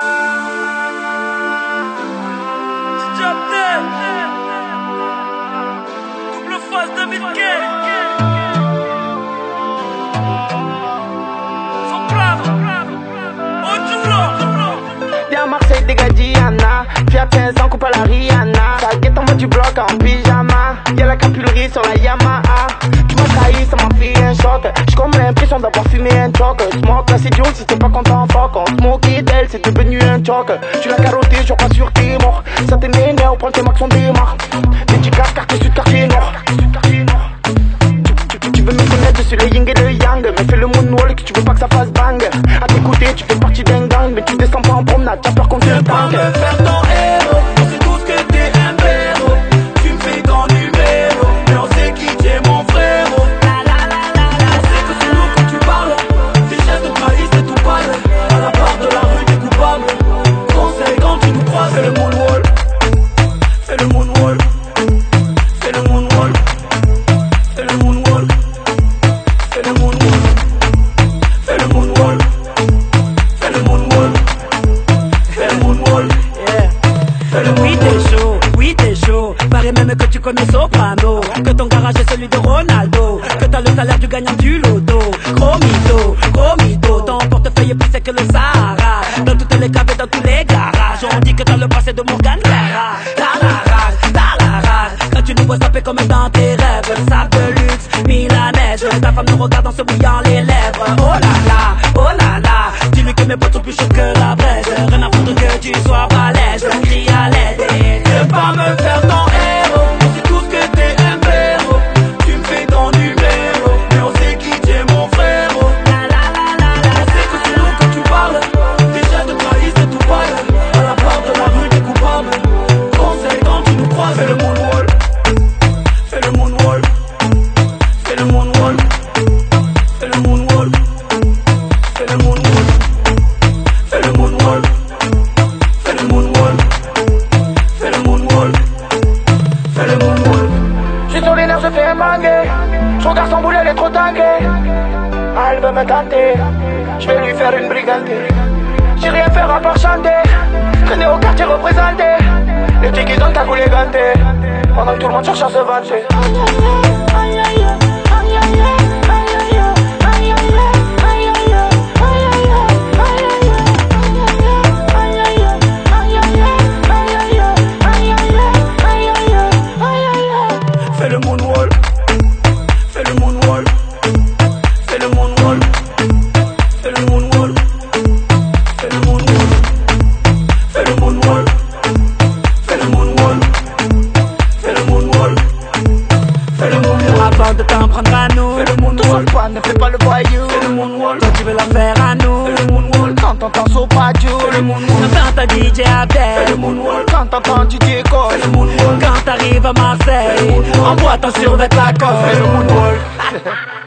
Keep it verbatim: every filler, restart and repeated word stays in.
Double face David Guetta. Viens à Marseille, dégage Diana. Tu as quinze ans, coupe à la Rihanna. Ça guette en bas du bloc en pyjama. Y'a la capulerie sur la Yamaha. Tu m'as trahi, ça m'a fait un choc. J'ai comme l'impression d'avoir fumé un choc. Smoke, là c'est dur, si t'es pas content, fuck. On smoke d'elle, c'est devenu un choc. Tu l'as carotté, je crois sur tes morts. Ça t'énerve, prends tes max, on démarre. Dédicace, quartier sud, quartier nord. Tu veux me connaître, je suis le yin et le yang. Mais fais le moonwalk, tu veux pas que ça fasse bang. À t'écouter, tu fais partie d'un gang. Mais tu descends pas en promenade, t'as peur qu'on te tangue. Viens pas me faire ton héros, on sait tous que t'es un héros. Tu me fais ton numéro, mais on sait qui t'es mon frérot. La la la la la, on sait que c'est nous que tu parles. Tes gestes de trahis, c'est tout pâle. À la barre de la rue, t'es coupable. Conseil quand tu nous croises, fais le moonwalk. Fais le moonwalk. Fais le moonwalk. Fais le moonwalk. Fais le moonwalk. Fais le moonwalk. Fais le moonwalk. Fais le moonwalk. Yeah. Fais le moonwalk. Oui t'es chaud, oui t'es chaud. Paraît même que tu connais Soprano. Que ton garage est celui de Ronaldo. Que t'as le salaire du gagnant du loto. Gros mytho, gros mytho. Ton portefeuille est plus sec que le Sahara. Dans toutes les caves et dans tous les garages. On dit que t'as le passé de Morgan Ferra. T'as la rage, t'as la rage. Quand tu nous vois taper comme dans tes rêves. Sac de luxe, milanaise. Ta femme nous regarde en se bouillant les lèvres. Oh là là, oh là là. Dis-lui que mes potes sont plus chauds que la braise. Rien à foutre que tu sois balèze. On crie à l'aide. Viens pas me faire ton héros, on sait tous que t'es un héros. Tu me fais ton numéro, mais on sait qui t'es mon frérot. La la la la la. On sait que c'est nous que tu parles. Tes gestes de trahis, c'est tout pâle. À la barre de la rue, t'es coupable. Conseil quand tu nous croises, fais le moonwalk. Fais le moonwalk. Fais le moonwalk. Fais le moonwalk. Fais le moonwalk. Fais le moonwalk. Fais le moonwalk. Fais le moonwalk. Fais le moonwalk. J'suis sur les nerfs, je fais un manguer. Son garçon boule, elle est trop tanguée. Elle veut me tenter, j'vais lui faire une brigandée. J'ai rien faire à part chanter. Traîner au quartier représenté. Les petits qui donnent ta goulée gantée. Pendant que tout le monde cherche à se vanter. Fais le moonwalk. Fais le moonwalk. Fais le moonwalk. Fais le moonwalk. Fais le moonwalk. Fais le moonwalk. Fais le moonwalk. Fais le moonwalk. Fais le moonwalk. Avant de t'en prendre à nous. Fais le moonwalk. Toi, ne fais pas le voyou. Fais le moonwalk. Toi tu veux la faire à nous. Fais le moonwalk. Quand t'entends Sopradieu. Fais le moonwalk. Quand t'as D J Fais le Abdel. moonwalk. Quand t'entends du décolle. Fais le moonwalk. Quand t'arrives à Marseille. En boitant sur la Fais le colle. moonwalk.